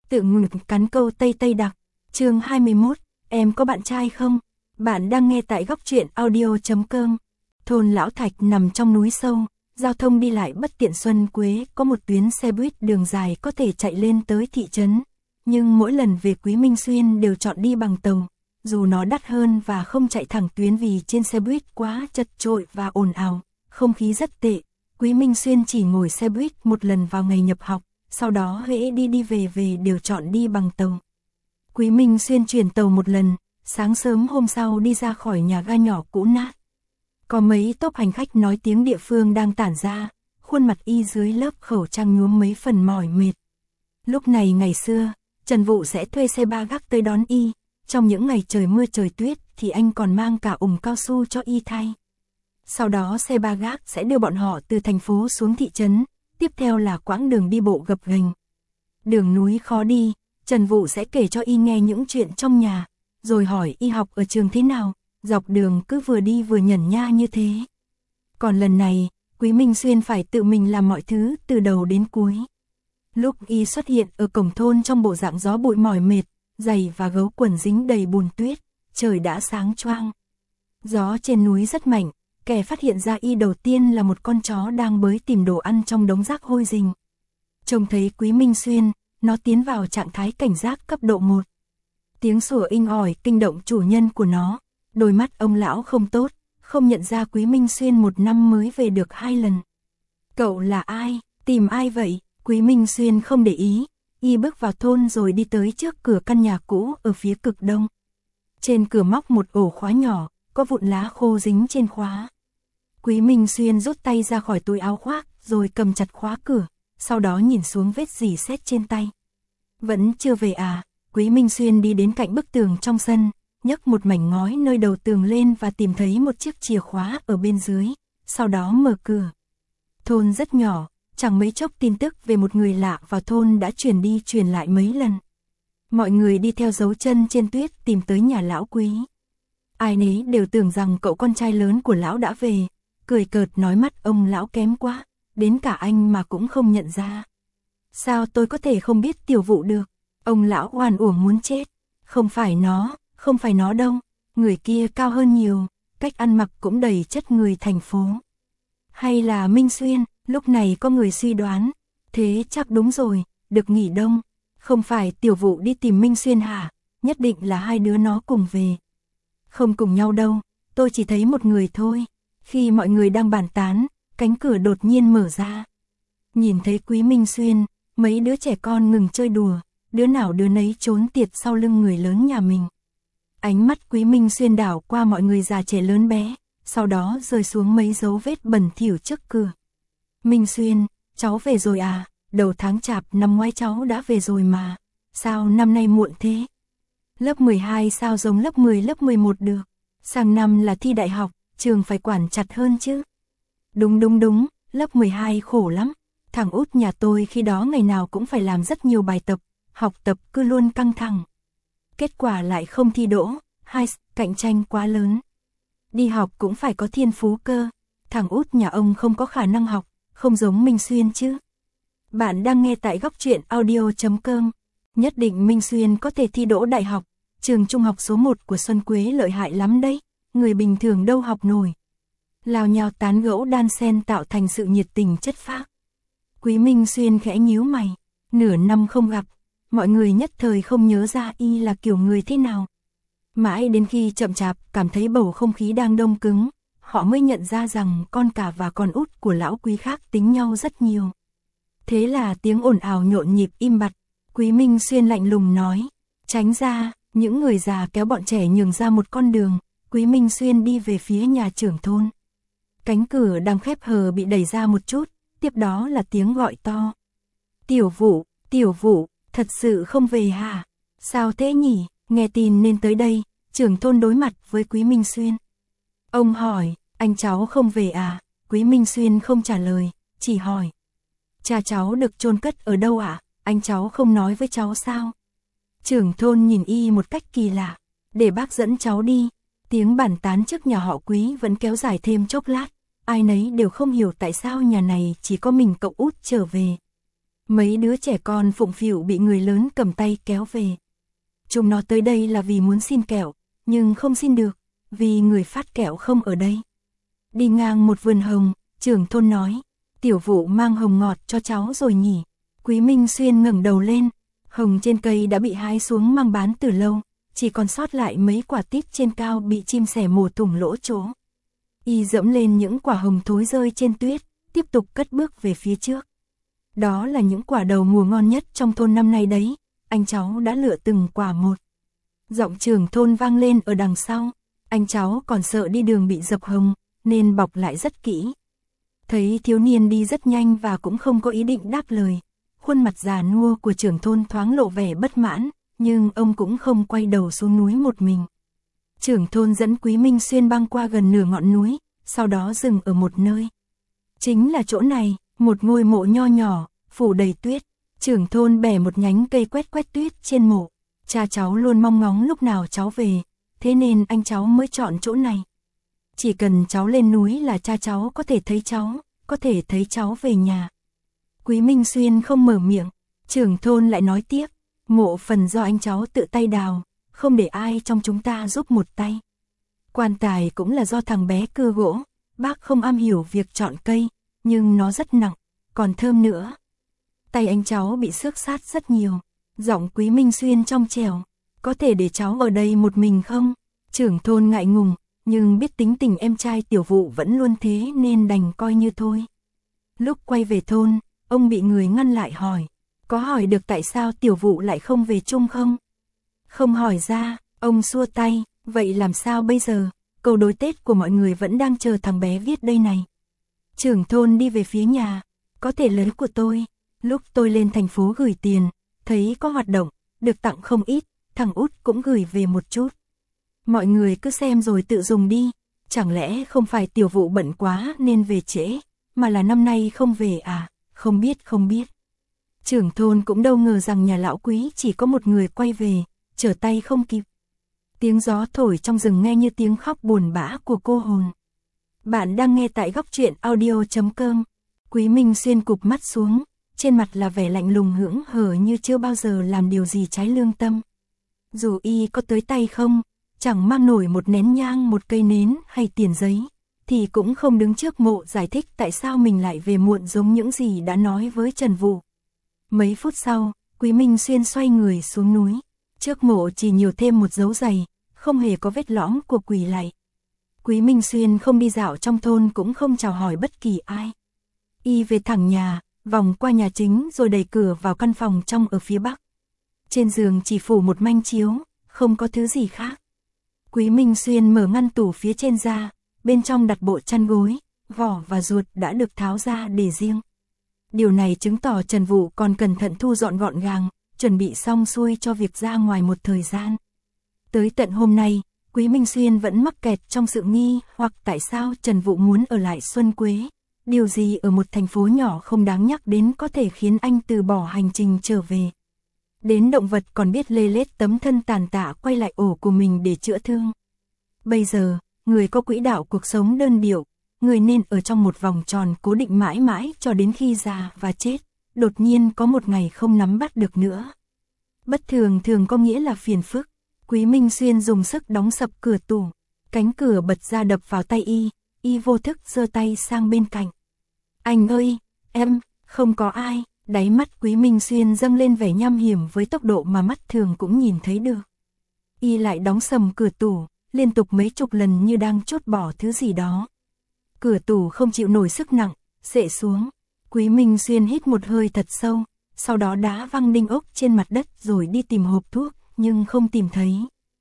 Tự ngực cắn câu Tây Tây đặc. Chương 21, em có bạn trai không? Bạn đang nghe tại góc truyện audio.com. Thôn Lão Thạch nằm trong núi sâu, giao thông đi lại bất tiện. Xuân Quế có một tuyến xe buýt đường dài có thể chạy lên tới thị trấn, nhưng mỗi lần về Quý Minh Xuyên đều chọn đi bằng tàu, dù nó đắt hơn và không chạy thẳng tuyến vì trên xe buýt quá chật chội và ồn ào, không khí rất tệ. Quý Minh Xuyên chỉ ngồi xe buýt một lần vào ngày nhập học, sau đó hễ đi về đều chọn đi bằng tàu. Quý Minh Xuyên chuyển tàu một lần, sáng sớm hôm sau đi ra khỏi nhà ga nhỏ cũ nát. Có mấy tốp hành khách nói tiếng địa phương đang tản ra, khuôn mặt y dưới lớp khẩu trang nhuốm mấy phần mỏi mệt. Lúc này ngày xưa, Trần Vũ sẽ thuê xe ba gác tới đón y, trong những ngày trời mưa trời tuyết thì anh còn mang cả ủng cao su cho y thay. Sau đó xe ba gác sẽ đưa bọn họ từ thành phố xuống thị trấn, tiếp theo là quãng đường đi bộ gập ghềnh. Đường núi khó đi, Trần Vũ sẽ kể cho y nghe những chuyện trong nhà, rồi hỏi y học ở trường thế nào, dọc đường cứ vừa đi vừa nhẩn nha như thế. Còn lần này, Quý Minh Xuyên phải tự mình làm mọi thứ từ đầu đến cuối. Lúc y xuất hiện ở cổng thôn trong bộ dạng gió bụi mỏi mệt, giày và gấu quần dính đầy bùn tuyết, trời đã sáng choang. Gió trên núi rất mạnh, kẻ phát hiện ra y đầu tiên là một con chó đang bới tìm đồ ăn trong đống rác hôi rình. Trông thấy Quý Minh Xuyên, nó tiến vào trạng thái cảnh giác cấp độ 1. Tiếng sủa inh ỏi kinh động chủ nhân của nó, đôi mắt ông lão không tốt, không nhận ra Quý Minh Xuyên một năm mới về được 2 lần. Cậu là ai, tìm ai vậy? Quý Minh Xuyên không để ý, y bước vào thôn rồi đi tới trước cửa căn nhà cũ ở phía cực đông. Trên cửa móc một ổ khóa nhỏ, có vụn lá khô dính trên khóa. Quý Minh Xuyên rút tay ra khỏi túi áo khoác, rồi cầm chặt khóa cửa, sau đó nhìn xuống vết rỉ sét trên tay. Vẫn chưa về à? Quý Minh Xuyên đi đến cạnh bức tường trong sân, nhấc một mảnh ngói nơi đầu tường lên và tìm thấy một chiếc chìa khóa ở bên dưới, sau đó mở cửa. Thôn rất nhỏ, chẳng mấy chốc tin tức về một người lạ vào thôn đã truyền đi truyền lại mấy lần. Mọi người đi theo dấu chân trên tuyết tìm tới nhà lão Quý. Ai nấy đều tưởng rằng cậu con trai lớn của lão đã về, cười cợt nói mắt ông lão kém quá, đến cả anh mà cũng không nhận ra. Sao tôi có thể không biết Tiểu Vũ được? Ông lão oan uổng muốn chết. Không phải nó đâu, người kia cao hơn nhiều, cách ăn mặc cũng đầy chất người thành phố. Hay là Minh Xuyên? Lúc này có người suy đoán. Thế chắc đúng rồi, được nghỉ đông. Không phải Tiểu Vũ đi tìm Minh Xuyên hả? Nhất định là hai đứa nó cùng về. Không cùng nhau đâu, tôi chỉ thấy một người thôi. Khi mọi người đang bàn tán, cánh cửa đột nhiên mở ra. Nhìn thấy Quý Minh Xuyên, mấy đứa trẻ con ngừng chơi đùa, đứa nào đứa nấy trốn tiệt sau lưng người lớn nhà mình. Ánh mắt Quý Minh Xuyên đảo qua mọi người già trẻ lớn bé, sau đó rơi xuống mấy dấu vết bẩn thỉu trước cửa. Minh Xuyên, cháu về rồi à? Đầu tháng Chạp năm ngoái cháu đã về rồi mà. Sao năm nay muộn thế? Lớp 12 sao giống lớp 10 lớp 11 được? Sang năm là thi đại học, trường phải quản chặt hơn chứ. Đúng, lớp 12 khổ lắm. Thằng út nhà tôi khi đó ngày nào cũng phải làm rất nhiều bài tập, học tập cứ luôn căng thẳng. Kết quả lại không thi đỗ, cạnh tranh quá lớn. Đi học cũng phải có thiên phú cơ, thằng út nhà ông không có khả năng học, không giống Minh Xuyên chứ. Bạn đang nghe tại góc truyện audio.com. Nhất định Minh Xuyên có thể thi đỗ đại học, trường trung học số 1 của Xuân Quế lợi hại lắm đấy, người bình thường đâu học nổi. Lào nhào tán gẫu đan xen tạo thành sự nhiệt tình chất phác. Quý Minh Xuyên khẽ nhíu mày, nửa năm không gặp, mọi người nhất thời không nhớ ra y là kiểu người thế nào. Mãi đến khi chậm chạp cảm thấy bầu không khí đang đông cứng, họ mới nhận ra rằng con cả và con út của lão Quý khác tính nhau rất nhiều. Thế là tiếng ồn ào nhộn nhịp im bặt, Quý Minh Xuyên lạnh lùng nói, tránh ra. Những người già kéo bọn trẻ nhường ra một con đường, Quý Minh Xuyên đi về phía nhà trưởng thôn. Cánh cửa đang khép hờ bị đẩy ra một chút, tiếp đó là tiếng gọi to. Tiểu Vũ, thật sự không về hả? Sao thế nhỉ? Nghe tin nên tới đây, trưởng thôn đối mặt với Quý Minh Xuyên. Ông hỏi, anh cháu không về à? Quý Minh Xuyên không trả lời, chỉ hỏi. Cha cháu được chôn cất ở đâu ạ? Anh cháu không nói với cháu sao? Trưởng thôn nhìn y một cách kỳ lạ, để bác dẫn cháu đi. Tiếng bàn tán trước nhà họ Quý vẫn kéo dài thêm chốc lát, ai nấy đều không hiểu tại sao nhà này chỉ có mình cậu út trở về. Mấy đứa trẻ con phụng phịu bị người lớn cầm tay kéo về. Chúng nó tới đây là vì muốn xin kẹo, nhưng không xin được, vì người phát kẹo không ở đây. Đi ngang một vườn hồng, trưởng thôn nói, tiểu vụ mang hồng ngọt cho cháu rồi nhỉ. Quý Minh Xuyên ngẩng đầu lên, hồng trên cây đã bị hái xuống mang bán từ lâu, chỉ còn sót lại mấy quả tít trên cao bị chim sẻ mổ thủng lỗ chỗ. Y dẫm lên những quả hồng thối rơi trên tuyết, tiếp tục cất bước về phía trước. Đó là những quả đầu mùa ngon nhất trong thôn năm nay đấy, anh cháu đã lựa từng quả một. Giọng trưởng thôn vang lên ở đằng sau, anh cháu còn sợ đi đường bị dập hồng, nên bọc lại rất kỹ. Thấy thiếu niên đi rất nhanh và cũng không có ý định đáp lời, khuôn mặt già nua của trưởng thôn thoáng lộ vẻ bất mãn, nhưng ông cũng không quay đầu xuống núi một mình. Trưởng thôn dẫn Quý Minh Xuyên băng qua gần nửa ngọn núi, sau đó dừng ở một nơi. Chính là chỗ này, một ngôi mộ nho nhỏ, phủ đầy tuyết. Trưởng thôn bẻ một nhánh cây quét quét tuyết trên mộ. Cha cháu luôn mong ngóng lúc nào cháu về, thế nên anh cháu mới chọn chỗ này. Chỉ cần cháu lên núi là cha cháu có thể thấy cháu, có thể thấy cháu về nhà. Quý Minh Xuyên không mở miệng, trưởng thôn lại nói tiếp, mộ phần do anh cháu tự tay đào, không để ai trong chúng ta giúp một tay. Quan tài cũng là do thằng bé cưa gỗ, bác không am hiểu việc chọn cây, nhưng nó rất nặng, còn thơm nữa. Tay anh cháu bị xước sát rất nhiều. Giọng Quý Minh Xuyên trong trẻo, có thể để cháu ở đây một mình không? Trưởng thôn ngại ngùng, nhưng biết tính tình em trai tiểu vụ vẫn luôn thế nên đành coi như thôi. Lúc quay về thôn, ông bị người ngăn lại hỏi, có hỏi được tại sao tiểu vụ lại không về chung không? Không hỏi ra, ông xua tay, vậy làm sao bây giờ? Câu đối Tết của mọi người vẫn đang chờ thằng bé viết đây này. Trưởng thôn đi về phía nhà, có thể lấy của tôi, lúc tôi lên thành phố gửi tiền, thấy có hoạt động, được tặng không ít, thằng út cũng gửi về một chút. Mọi người cứ xem rồi tự dùng đi, chẳng lẽ không phải tiểu vụ bận quá nên về trễ, mà là năm nay không về à, không biết. Trưởng thôn cũng đâu ngờ rằng nhà lão Quý chỉ có một người quay về, trở tay không kịp. Tiếng gió thổi trong rừng nghe như tiếng khóc buồn bã của cô hồn. Bạn đang nghe tại góc truyện audio.com. Quý Minh Xuyên cụp mắt xuống, trên mặt là vẻ lạnh lùng hững hờ như chưa bao giờ làm điều gì trái lương tâm. Dù y có tới tay không, chẳng mang nổi một nén nhang, một cây nến hay tiền giấy, thì cũng không đứng trước mộ giải thích tại sao mình lại về muộn giống những gì đã nói với Trần Vũ. Mấy phút sau, Quý Minh Xuyên xoay người xuống núi. Trước mộ chỉ nhiều thêm một dấu giày, không hề có vết lõm của quỷ lạy. Quý Minh Xuyên không đi dạo trong thôn cũng không chào hỏi bất kỳ ai. Y về thẳng nhà, vòng qua nhà chính rồi đẩy cửa vào căn phòng trong ở phía bắc. Trên giường chỉ phủ một manh chiếu, không có thứ gì khác. Quý Minh Xuyên mở ngăn tủ phía trên ra, bên trong đặt bộ chăn gối, vỏ và ruột đã được tháo ra để riêng. Điều này chứng tỏ Trần Vũ còn cẩn thận thu dọn gọn gàng, chuẩn bị xong xuôi cho việc ra ngoài một thời gian. Tới tận hôm nay, Quý Minh Xuyên vẫn mắc kẹt trong sự nghi hoặc tại sao Trần Vũ muốn ở lại Xuân Quế. Điều gì ở một thành phố nhỏ không đáng nhắc đến có thể khiến anh từ bỏ hành trình trở về. Đến động vật còn biết lê lết tấm thân tàn tạ quay lại ổ của mình để chữa thương. Bây giờ, người có quỹ đạo cuộc sống đơn điệu, người nên ở trong một vòng tròn cố định mãi mãi cho đến khi già và chết, đột nhiên có một ngày không nắm bắt được nữa. Bất thường thường có nghĩa là phiền phức. Quý Minh Xuyên dùng sức đóng sập cửa tủ, cánh cửa bật ra đập vào tay y vô thức giơ tay sang bên cạnh. Anh ơi, em, không có ai. Đáy mắt Quý Minh Xuyên dâng lên vẻ nham hiểm với tốc độ mà mắt thường cũng nhìn thấy được. Y lại đóng sầm cửa tủ, liên tục mấy chục lần như đang chốt bỏ thứ gì đó. Cửa tủ không chịu nổi sức nặng, xệ xuống. Quý Minh Xuyên hít một hơi thật sâu, sau đó đá văng đinh ốc trên mặt đất rồi đi tìm hộp thuốc, nhưng không tìm thấy.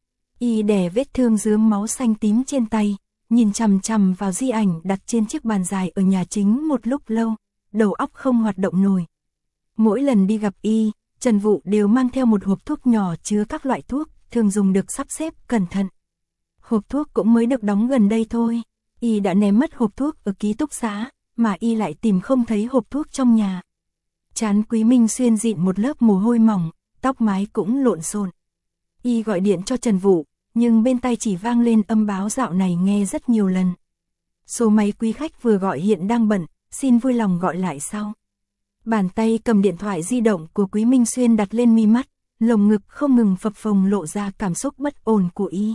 Y đè vết thương rướm máu xanh tím trên tay, nhìn chằm chằm vào di ảnh đặt trên chiếc bàn dài ở nhà chính một lúc lâu, đầu óc không hoạt động nổi. Mỗi lần đi gặp y, Trần Vũ đều mang theo một hộp thuốc nhỏ chứa các loại thuốc, thường dùng được sắp xếp cẩn thận. Hộp thuốc cũng mới được đóng gần đây thôi, y đã ném mất hộp thuốc ở ký túc xá, mà y lại tìm không thấy hộp thuốc trong nhà. Trán Quý Minh Xuyên dịn một lớp mồ hôi mỏng, tóc mái cũng lộn xộn. Y gọi điện cho Trần Vũ, nhưng bên tai chỉ vang lên âm báo dạo này nghe rất nhiều lần. Số máy quý khách vừa gọi hiện đang bận, xin vui lòng gọi lại sau. Bàn tay cầm điện thoại di động của Quý Minh Xuyên đặt lên mi mắt, lồng ngực không ngừng phập phồng lộ ra cảm xúc bất ổn của y.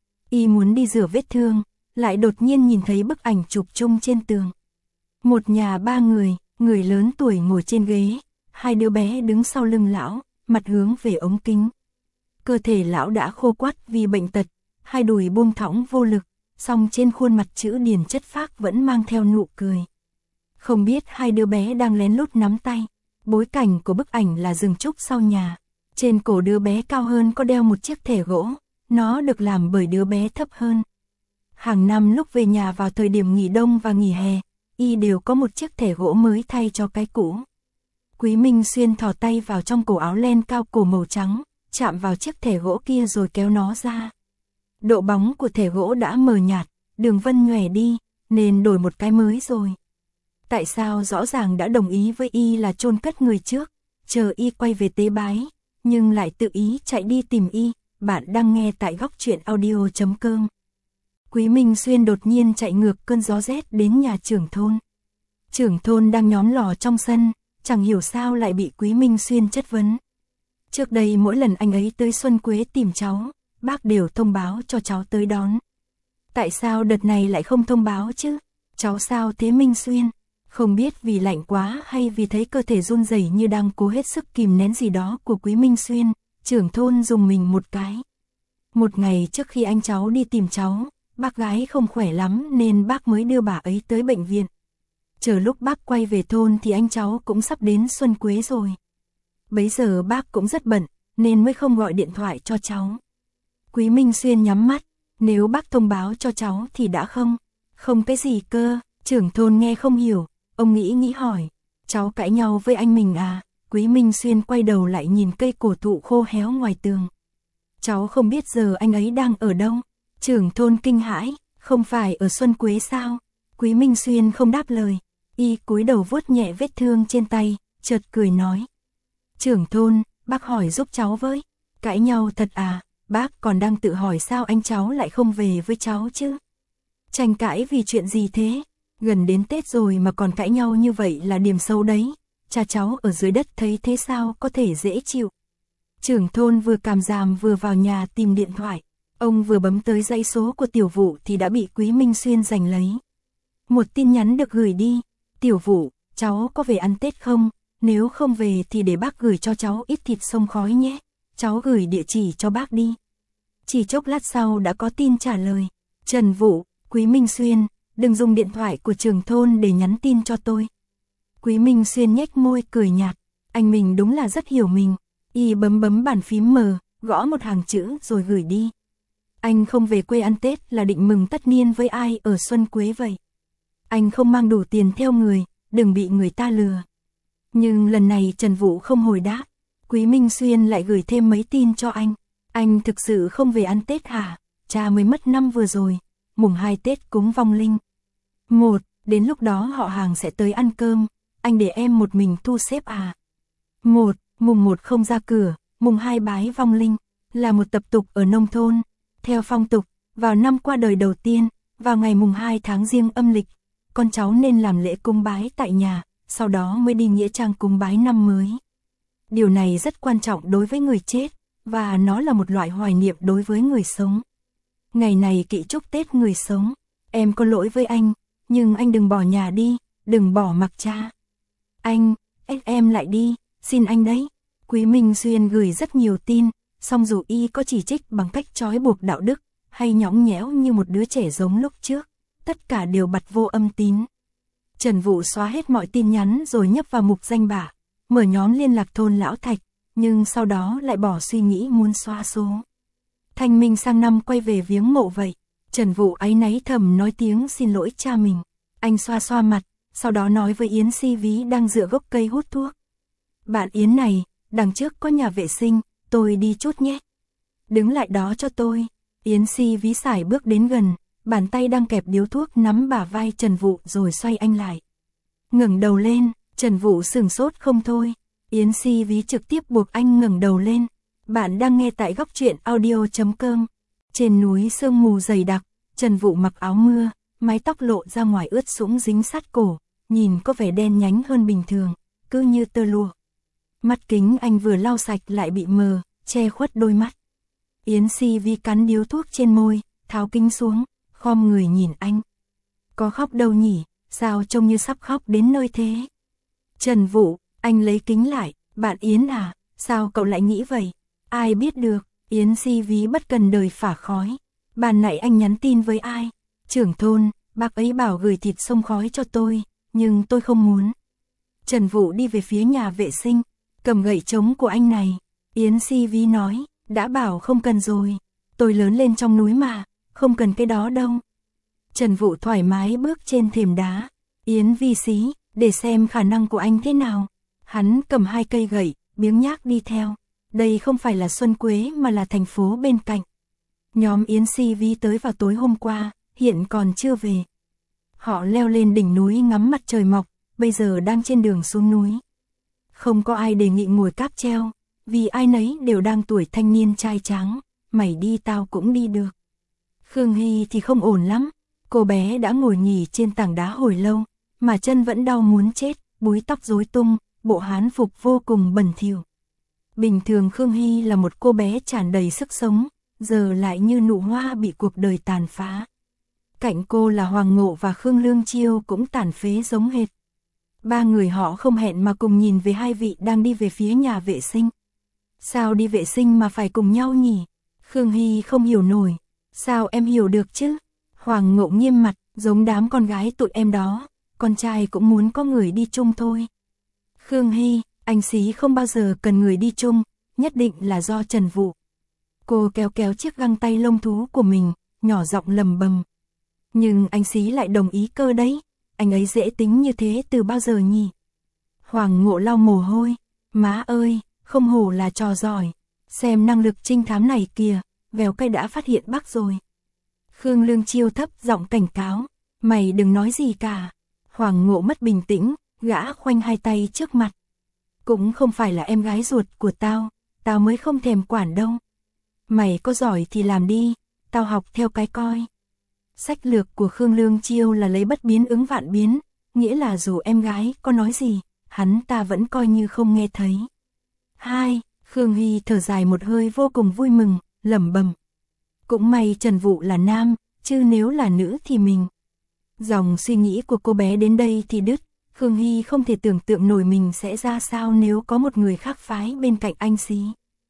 Y muốn đi rửa vết thương, lại đột nhiên nhìn thấy bức ảnh chụp chung trên tường. Một nhà ba người lớn tuổi ngồi trên ghế, hai đứa bé đứng sau lưng lão, mặt hướng về ống kính. Cơ thể lão đã khô quắt vì bệnh tật, hai đùi buông thõng vô lực, song trên khuôn mặt chữ điền chất phác vẫn mang theo nụ cười. Không biết hai đứa bé đang lén lút nắm tay. Bối cảnh của bức ảnh là rừng trúc sau nhà. Trên cổ đứa bé cao hơn có đeo một chiếc thẻ gỗ, nó được làm bởi đứa bé thấp hơn. Hàng năm lúc về nhà vào thời điểm nghỉ đông và nghỉ hè, y đều có một chiếc thẻ gỗ mới thay cho cái cũ. Quý Minh Xuyên thò tay vào trong cổ áo len cao cổ màu trắng, chạm vào chiếc thẻ gỗ kia rồi kéo nó ra. Độ bóng của thẻ gỗ đã mờ nhạt, đường vân nhòe đi, nên đổi một cái mới rồi. Tại sao rõ ràng đã đồng ý với y là chôn cất người trước, chờ y quay về tế bái, nhưng lại tự ý chạy đi tìm y. Bạn đang nghe tại Góc Truyện Audio.com. Quý Minh Xuyên đột nhiên chạy ngược cơn gió rét đến nhà trưởng thôn. Trưởng thôn đang nhóm lò trong sân, chẳng hiểu sao lại bị Quý Minh Xuyên chất vấn. Trước đây mỗi lần anh ấy tới Xuân Quế tìm cháu, bác đều thông báo cho cháu tới đón. Tại sao đợt này lại không thông báo chứ? Cháu sao thế Minh Xuyên? Không biết vì lạnh quá hay vì thấy cơ thể run rẩy như đang cố hết sức kìm nén gì đó của Quý Minh Xuyên, trưởng thôn dùng mình một cái. Một ngày trước khi anh cháu đi tìm cháu, bác gái không khỏe lắm nên bác mới đưa bà ấy tới bệnh viện. Chờ lúc bác quay về thôn thì anh cháu cũng sắp đến Xuân Quế rồi. Bấy giờ bác cũng rất bận, nên mới không gọi điện thoại cho cháu. Quý Minh Xuyên nhắm mắt, nếu bác thông báo cho cháu thì đã không cái gì cơ. Trưởng thôn nghe không hiểu, ông nghĩ hỏi, cháu cãi nhau với anh mình à? Quý Minh Xuyên quay đầu lại nhìn cây cổ thụ khô héo ngoài tường. Cháu không biết giờ anh ấy đang ở đâu. Trưởng thôn kinh hãi, không phải ở Xuân Quế sao? Quý Minh Xuyên không đáp lời, y cúi đầu vuốt nhẹ vết thương trên tay, chợt cười nói. Trưởng thôn, bác hỏi giúp cháu với. Cãi nhau thật à? Bác còn đang tự hỏi sao anh cháu lại không về với cháu chứ? Tranh cãi vì chuyện gì thế? Gần đến Tết rồi mà còn cãi nhau như vậy là điểm xấu đấy. Cha cháu ở dưới đất thấy thế sao có thể dễ chịu. Trưởng thôn vừa càm ràm vừa vào nhà tìm điện thoại. Ông vừa bấm tới dãy số của Tiểu Vũ thì đã bị Quý Minh Xuyên giành lấy. Một tin nhắn được gửi đi. Tiểu Vũ, cháu có về ăn Tết không? Nếu không về thì để bác gửi cho cháu ít thịt xông khói nhé. Cháu gửi địa chỉ cho bác đi. Chỉ chốc lát sau đã có tin trả lời. Trần Vũ, Quý Minh Xuyên, đừng dùng điện thoại của trưởng thôn để nhắn tin cho tôi. Quý Minh Xuyên nhếch môi cười nhạt. Anh mình đúng là rất hiểu mình. Y bấm bàn phím mờ, gõ một hàng chữ rồi gửi đi. Anh không về quê ăn Tết là định mừng tất niên với ai ở Xuân Quế vậy. Anh không mang đủ tiền theo người, đừng bị người ta lừa. Nhưng lần này Trần Vũ không hồi đáp. Quý Minh Xuyên lại gửi thêm mấy tin cho anh. Anh thực sự không về ăn Tết hả? Cha mới mất năm vừa rồi, mùng 2 Tết cúng vong linh. Đến lúc đó họ hàng sẽ tới ăn cơm, anh để em một mình thu xếp à? Mùng 1 không ra cửa, mùng 2 bái vong linh, là một tập tục ở nông thôn. Theo phong tục, vào năm qua đời đầu tiên, vào ngày mùng 2 tháng Giêng âm lịch, con cháu nên làm lễ cúng bái tại nhà, sau đó mới đi nghĩa trang cúng bái năm mới. Điều này rất quan trọng đối với người chết, và nó là một loại hoài niệm đối với người sống. Ngày này kỵ chúc Tết người sống, em có lỗi với anh, nhưng anh đừng bỏ nhà đi, đừng bỏ mặc cha. Anh, ép em lại đi, xin anh đấy. Quý Minh Xuyên gửi rất nhiều tin, song dù y có chỉ trích bằng cách trói buộc đạo đức, hay nhõng nhẽo như một đứa trẻ giống lúc trước, tất cả đều bật vô âm tín. Trần Vũ xóa hết mọi tin nhắn rồi nhấp vào mục danh bạ, mở nhóm liên lạc thôn Lão Thạch, nhưng sau đó lại bỏ suy nghĩ muốn xóa số. Thanh minh sang năm quay về viếng mộ vậy. Trần Vũ áy náy thầm nói tiếng xin lỗi cha mình. Anh xoa mặt, sau đó nói với Yến Si Ví đang dựa gốc cây hút thuốc. Bạn Yến này, đằng trước có nhà vệ sinh, tôi đi chút nhé. Đứng lại đó cho tôi. Yến Si Ví sải bước đến gần, bàn tay đang kẹp điếu thuốc nắm bả vai Trần Vũ rồi xoay anh lại. Ngẩng đầu lên, Trần Vũ sửng sốt không thôi. Yến Si Ví trực tiếp buộc anh ngẩng đầu lên. Bạn đang nghe tại Góc Truyện Audio.com. Trên núi sương mù dày đặc, Trần Vũ mặc áo mưa, mái tóc lộ ra ngoài ướt sũng dính sát cổ, nhìn có vẻ đen nhánh hơn bình thường. cứ như tơ lụa. Mắt kính anh vừa lau sạch lại bị mờ, che khuất đôi mắt. Yến Si Vi cắn điếu thuốc trên môi, tháo kính xuống, khom người nhìn anh. Có khóc đâu nhỉ, sao trông như sắp khóc đến nơi thế? Trần Vũ, anh lấy kính lại, bạn Yến à, sao cậu lại nghĩ vậy? Ai biết được, Yến Si Vi bất cần đời phả khói. Ban nãy anh nhắn tin với ai? Trưởng thôn, bác ấy bảo gửi thịt xông khói cho tôi, nhưng tôi không muốn. Trần Vũ đi về phía nhà vệ sinh, cầm gậy trống của anh này. Yến Si Vi nói, đã bảo không cần rồi, tôi lớn lên trong núi mà, không cần cái đó đâu. Trần Vũ thoải mái bước trên thềm đá. Yến Vi xí, để xem khả năng của anh thế nào. Hắn cầm 2 cây gậy, biếng nhác đi theo. Đây không phải là Xuân Quế mà là thành phố bên cạnh. Nhóm Yến Si Vi tới vào tối hôm qua, hiện còn chưa về. Họ leo lên đỉnh núi ngắm mặt trời mọc, bây giờ đang trên đường xuống núi. Không có ai đề nghị ngồi cáp treo, vì ai nấy đều đang tuổi thanh niên trai tráng, mày đi tao cũng đi được. Khương Hy thì không ổn lắm, cô bé đã ngồi nghỉ trên tảng đá hồi lâu, mà chân vẫn đau muốn chết, búi tóc rối tung, bộ hán phục vô cùng bẩn thỉu. Bình thường Khương Hy là một cô bé tràn đầy sức sống, giờ lại như nụ hoa bị cuộc đời tàn phá. Cạnh cô là Hoàng Ngộ và Khương Lương Chiêu cũng tàn phế giống hệt. 3 người họ không hẹn mà cùng nhìn về 2 vị đang đi về phía nhà vệ sinh. Sao đi vệ sinh mà phải cùng nhau nhỉ? Khương Hy không hiểu nổi. Sao em hiểu được chứ? Hoàng Ngộ nghiêm mặt, giống đám con gái tụi em đó, con trai cũng muốn có người đi chung thôi. Khương Hy, anh Xí không bao giờ cần người đi chung, nhất định là do Trần Vũ. Cô kéo kéo chiếc găng tay lông thú của mình, nhỏ giọng lầm bầm. Nhưng anh Xí lại đồng ý cơ đấy, anh ấy dễ tính như thế từ bao giờ nhỉ? Hoàng Ngộ lau mồ hôi, má ơi, không hổ là trò giỏi, xem năng lực trinh thám này kìa, vèo cây đã phát hiện bác rồi. Khương Lương Chiêu thấp giọng cảnh cáo, mày đừng nói gì cả. Hoàng Ngộ mất bình tĩnh, gã khoanh 2 tay trước mặt. Cũng không phải là em gái ruột của tao mới không thèm quản đâu. Mày có giỏi thì làm đi, tao học theo cái coi. Sách lược của Khương Lương Chiêu là lấy bất biến ứng vạn biến, nghĩa là dù em gái có nói gì, hắn ta vẫn coi như không nghe thấy. Khương Hy thở dài một hơi vô cùng vui mừng, lẩm bẩm. Cũng may Trần Vũ là nam, chứ nếu là nữ thì mình. Dòng suy nghĩ của cô bé đến đây thì đứt, Khương Hy không thể tưởng tượng nổi mình sẽ ra sao nếu có một người khác phái bên cạnh anh Xí.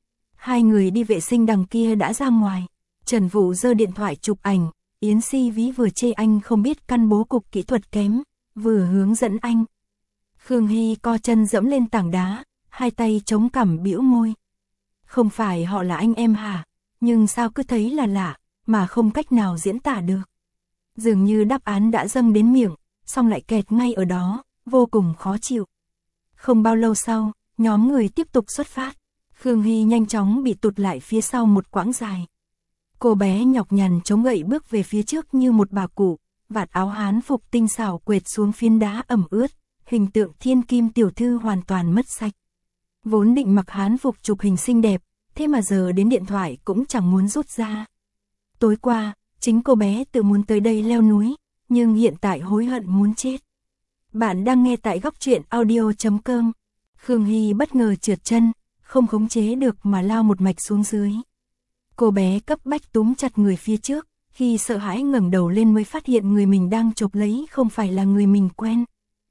2 người đi vệ sinh đằng kia đã ra ngoài, Trần Vũ giơ điện thoại chụp ảnh, Yến Si Vi vừa chê anh không biết căn bố cục kỹ thuật kém, vừa hướng dẫn anh. Khương Hy co chân dẫm lên tảng đá, 2 tay chống cằm bĩu môi. Không phải họ là anh em hả? Nhưng sao cứ thấy là lạ, mà không cách nào diễn tả được. Dường như đáp án đã dâng đến miệng, xong lại kẹt ngay ở đó, vô cùng khó chịu. Không bao lâu sau, nhóm người tiếp tục xuất phát. Khương Hy nhanh chóng bị tụt lại phía sau một quãng dài. Cô bé nhọc nhằn chống gậy bước về phía trước như một bà cụ, vạt áo hán phục tinh xảo quệt xuống phiến đá ẩm ướt, hình tượng thiên kim tiểu thư hoàn toàn mất sạch. Vốn định mặc hán phục chụp hình xinh đẹp, thế mà giờ đến điện thoại cũng chẳng muốn rút ra. Tối qua, chính cô bé tự muốn tới đây leo núi, nhưng hiện tại hối hận muốn chết. Bạn đang nghe tại góc truyện audio.com. Khương Hy bất ngờ trượt chân, không khống chế được mà lao một mạch xuống dưới. Cô bé cấp bách túm chặt người phía trước, khi sợ hãi ngẩng đầu lên mới phát hiện người mình đang chộp lấy không phải là người mình quen.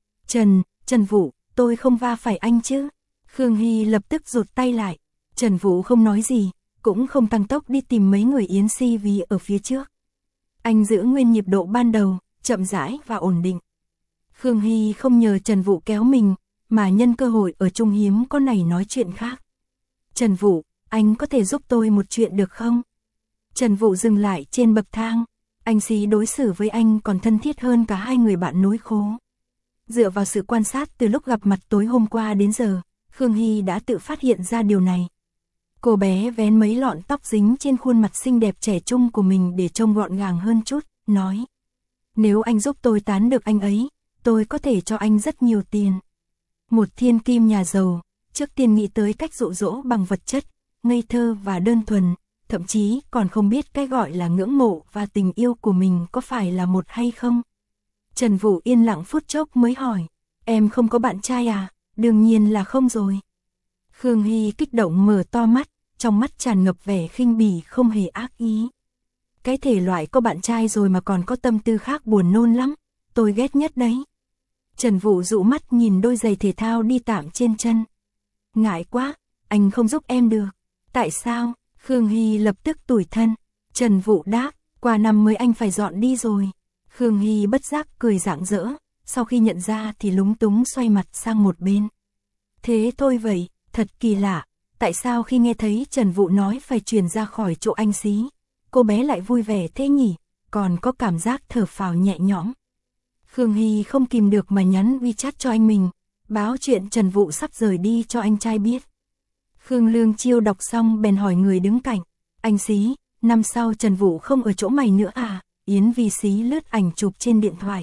Trần Vũ, tôi không va phải anh chứ? Khương Hy lập tức rụt tay lại. Trần Vũ không nói gì, cũng không tăng tốc đi tìm mấy người Yến Si Vi ở phía trước. Anh giữ nguyên nhịp độ ban đầu, chậm rãi và ổn định. Khương Hy không nhờ Trần Vũ kéo mình, mà nhân cơ hội ở chung hiếm có này nói chuyện khác. Trần Vũ, anh có thể giúp tôi một chuyện được không? Trần Vũ dừng lại trên bậc thang, anh Xí đối xử với anh còn thân thiết hơn cả 2 người bạn nối khố. Dựa vào sự quan sát từ lúc gặp mặt tối hôm qua đến giờ, Khương Hy đã tự phát hiện ra điều này. Cô bé vén mấy lọn tóc dính trên khuôn mặt xinh đẹp trẻ trung của mình để trông gọn gàng hơn chút, nói. Nếu anh giúp tôi tán được anh ấy, tôi có thể cho anh rất nhiều tiền. Một thiên kim nhà giàu, trước tiên nghĩ tới cách dụ dỗ bằng vật chất, ngây thơ và đơn thuần, thậm chí còn không biết cái gọi là ngưỡng mộ và tình yêu của mình có phải là một hay không. Trần Vũ yên lặng phút chốc mới hỏi, em không có bạn trai à? đương nhiên là không rồi. Khương Hy kích động mở to mắt, trong mắt tràn ngập vẻ khinh bỉ không hề ác ý. Cái thể loại có bạn trai rồi mà còn có tâm tư khác buồn nôn lắm, tôi ghét nhất đấy. Trần Vũ dụ mắt nhìn đôi giày thể thao đi tạm trên chân. Ngại quá, anh không giúp em được. Tại sao? Khương Hy lập tức tủi thân. Trần Vũ đáp, qua năm mới anh phải dọn đi rồi. Khương Hy bất giác cười rạng rỡ, sau khi nhận ra thì lúng túng xoay mặt sang một bên. Thế thôi vậy, thật kỳ lạ, tại sao khi nghe thấy Trần Vũ nói phải chuyển ra khỏi chỗ anh Xí, cô bé lại vui vẻ thế nhỉ, còn có cảm giác thở phào nhẹ nhõm. Khương Hy không kìm được mà nhắn WeChat cho anh mình, báo chuyện Trần Vũ sắp rời đi cho anh trai biết. Khương Lương Chiêu đọc xong bèn hỏi người đứng cạnh, anh Xí, năm sau Trần Vũ không ở chỗ mày nữa à? Yến Vi Xí lướt ảnh chụp trên điện thoại.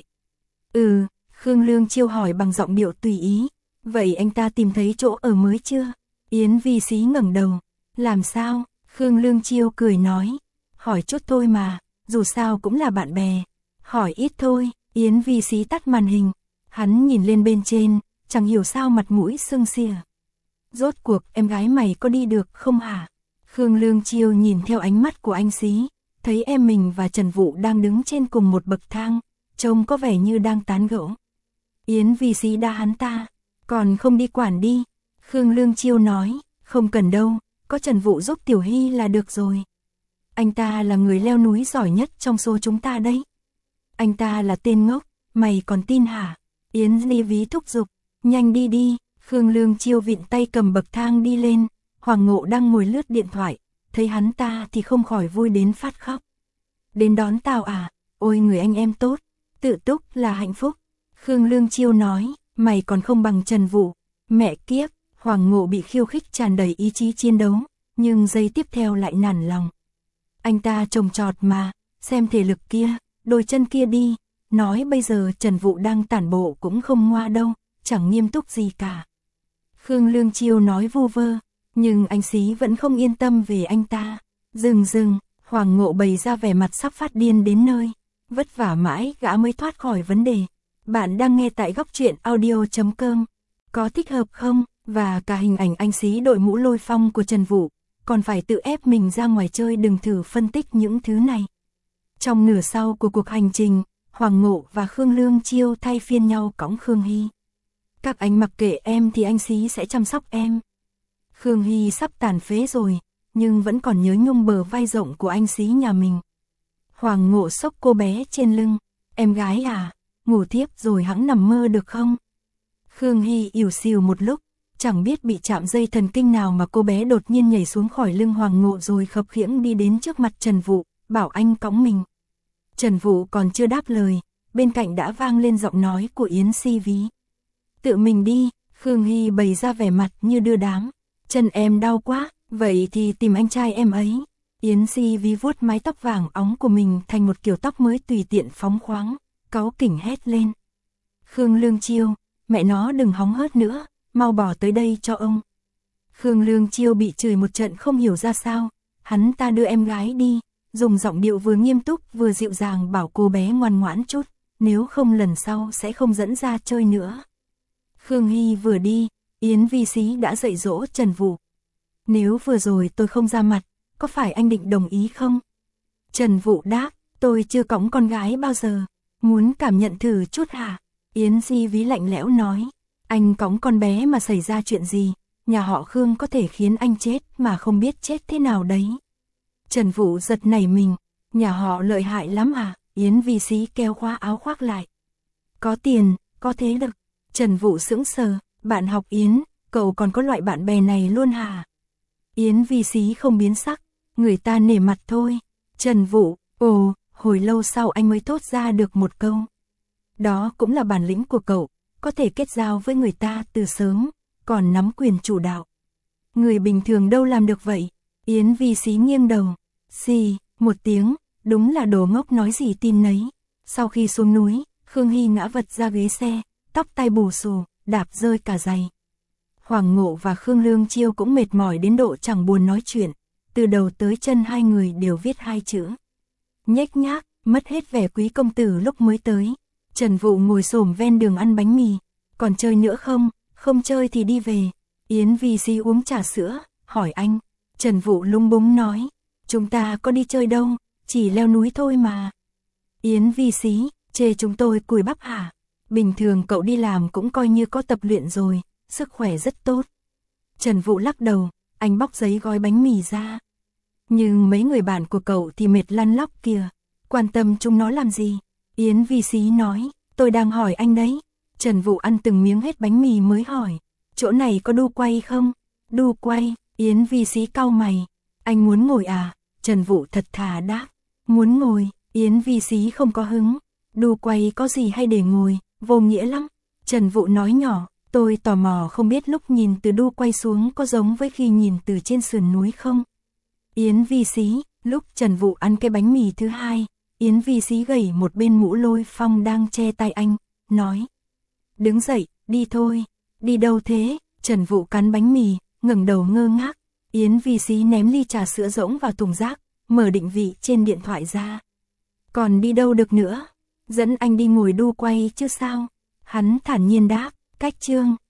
Khương Lương Chiêu hỏi bằng giọng điệu tùy ý, vậy anh ta tìm thấy chỗ ở mới chưa? Yến Vi Xí ngẩng đầu, làm sao? Khương Lương Chiêu cười nói, hỏi chút thôi mà, dù sao cũng là bạn bè, hỏi ít thôi. Yến Vi Xí tắt màn hình, hắn nhìn lên bên trên, chẳng hiểu sao mặt mũi sưng xìa. Rốt cuộc em gái mày có đi được không hả? Khương Lương Chiêu nhìn theo ánh mắt của anh Xí, thấy em mình và Trần Vũ đang đứng trên cùng một bậc thang, trông có vẻ như đang tán gẫu. Yến Vi Xí đa hắn ta, còn không đi quản đi. Khương Lương Chiêu nói, không cần đâu, có Trần Vũ giúp Tiểu Hy là được rồi. Anh ta là người leo núi giỏi nhất trong số chúng ta đấy. Anh ta là tên ngốc, mày còn tin hả? Yến Vi Ví thúc giục, nhanh đi đi. Khương Lương Chiêu vịn tay cầm bậc thang đi lên, Hoàng Ngộ đang ngồi lướt điện thoại, thấy hắn ta thì không khỏi vui đến phát khóc. Đến đón tao à? Ôi người anh em tốt, tự túc là hạnh phúc. Khương Lương Chiêu nói, mày còn không bằng Trần Vũ. Mẹ kiếp, Hoàng Ngộ bị khiêu khích tràn đầy ý chí chiến đấu, nhưng giây tiếp theo lại nản lòng. Anh ta trồng trọt mà, xem thể lực kia, đôi chân kia đi, nói bây giờ Trần Vũ đang tản bộ cũng không ngoa đâu, chẳng nghiêm túc gì cả. Khương Lương Chiêu nói vu vơ, nhưng anh Xí vẫn không yên tâm về anh ta. Dừng, Hoàng Ngộ bày ra vẻ mặt sắp phát điên đến nơi, vất vả mãi gã mới thoát khỏi vấn đề. Bạn đang nghe tại góc truyện audio.com, có thích hợp không? Và cả hình ảnh anh Xí đội mũ lôi phong của Trần Vũ, còn phải tự ép mình ra ngoài chơi, đừng thử phân tích những thứ này. Trong nửa sau của cuộc hành trình, Hoàng Ngộ và Khương Lương Chiêu thay phiên nhau cõng Khương Hy. Các anh mặc kệ em thì anh Xí sẽ chăm sóc em. Khương Hy sắp tàn phế rồi, nhưng vẫn còn nhớ nhung bờ vai rộng của anh Xí nhà mình. Hoàng Ngộ xốc cô bé trên lưng, em gái à, ngủ thiếp rồi hẵng nằm mơ được không? Khương Hy ỉu xìu một lúc, chẳng biết bị chạm dây thần kinh nào mà cô bé đột nhiên nhảy xuống khỏi lưng Hoàng Ngộ rồi khập khiễng đi đến trước mặt Trần Vũ, bảo anh cõng mình. Trần Vũ còn chưa đáp lời, bên cạnh đã vang lên giọng nói của Yến Si Ví. Tự mình đi. Khương Hy bày ra vẻ mặt như đưa đám. Chân em đau quá, vậy thì tìm anh trai em ấy. Yến Si Ví vuốt mái tóc vàng óng của mình thành một kiểu tóc mới tùy tiện phóng khoáng, cáu kỉnh hét lên. Khương Lương Chiêu, mẹ nó đừng hóng hớt nữa, mau bỏ tới đây cho ông. Khương Lương Chiêu bị chửi một trận không hiểu ra sao, hắn ta đưa em gái đi, dùng giọng điệu vừa nghiêm túc vừa dịu dàng bảo cô bé ngoan ngoãn chút, nếu không lần sau sẽ không dẫn ra chơi nữa. Khương Hy vừa đi, Yến Vi Xí đã dạy dỗ Trần Vũ. Nếu vừa rồi tôi không ra mặt, có phải anh định đồng ý không? Trần Vũ đáp, tôi chưa cõng con gái bao giờ, muốn cảm nhận thử chút hả? Yến Si Ví lạnh lẽo nói, anh cõng con bé mà xảy ra chuyện gì, nhà họ Khương có thể khiến anh chết mà không biết chết thế nào đấy. Trần Vũ giật nảy mình, nhà họ lợi hại lắm à? Yến Vi Xí kéo khóa áo khoác lại. Có tiền, có thế lực. Trần Vũ sững sờ, bạn học Yến, cậu còn có loại bạn bè này luôn hả? Yến Vi Xí không biến sắc, người ta nể mặt thôi. Trần Vũ, hồi lâu sau anh mới thốt ra được một câu. Đó cũng là bản lĩnh của cậu, có thể kết giao với người ta từ sớm, còn nắm quyền chủ đạo. Người bình thường đâu làm được vậy? Yến Vi Xí nghiêng đầu, xì, một tiếng, đúng là đồ ngốc nói gì tin nấy. Sau khi xuống núi, Khương Hy ngã vật ra ghế xe, tóc tai bù xù, đạp rơi cả giày. Hoàng Ngộ và Khương Lương Chiêu cũng mệt mỏi đến độ chẳng buồn nói chuyện, từ đầu tới chân hai người đều viết hai chữ. Nhếch nhác, mất hết vẻ quý công tử lúc mới tới. Trần Vũ ngồi xổm ven đường ăn bánh mì, còn chơi nữa không? không chơi thì đi về. Yến Vi Xí uống trà sữa, hỏi anh. Trần Vũ lúng búng nói, chúng ta có đi chơi đâu, chỉ leo núi thôi mà. Yến Vi Xí, chê chúng tôi cùi bắp hả? Bình thường cậu đi làm cũng coi như có tập luyện rồi, sức khỏe rất tốt. Trần Vũ lắc đầu, anh bóc giấy gói bánh mì ra. Nhưng mấy người bạn của cậu thì mệt lăn lóc kìa, quan tâm chúng nó làm gì? Yến Vi Xí nói, tôi đang hỏi anh đấy. Trần Vũ ăn từng miếng hết bánh mì mới hỏi, chỗ này có đu quay không? Đu quay, Yến Vi Xí cau mày, anh muốn ngồi à? Trần Vũ thật thà đáp, muốn ngồi. Yến Vi Xí không có hứng, đu quay có gì hay để ngồi, vô nghĩa lắm. Trần Vũ nói nhỏ, tôi tò mò không biết lúc nhìn từ đu quay xuống có giống với khi nhìn từ trên sườn núi không? Yến Vi Xí, lúc Trần Vũ ăn cái bánh mì thứ hai, Yến Vi Xí gẩy một bên mũ Lôi Phong đang che tay anh, nói. Đứng dậy, đi thôi. Đi đâu thế? Trần Vũ cắn bánh mì, ngẩng đầu ngơ ngác. Yến Vi Xí ném ly trà sữa rỗng vào thùng rác, mở định vị trên điện thoại ra. Còn đi đâu được nữa? Dẫn anh đi ngồi đu quay chứ sao? Hắn thản nhiên đáp, cách chương.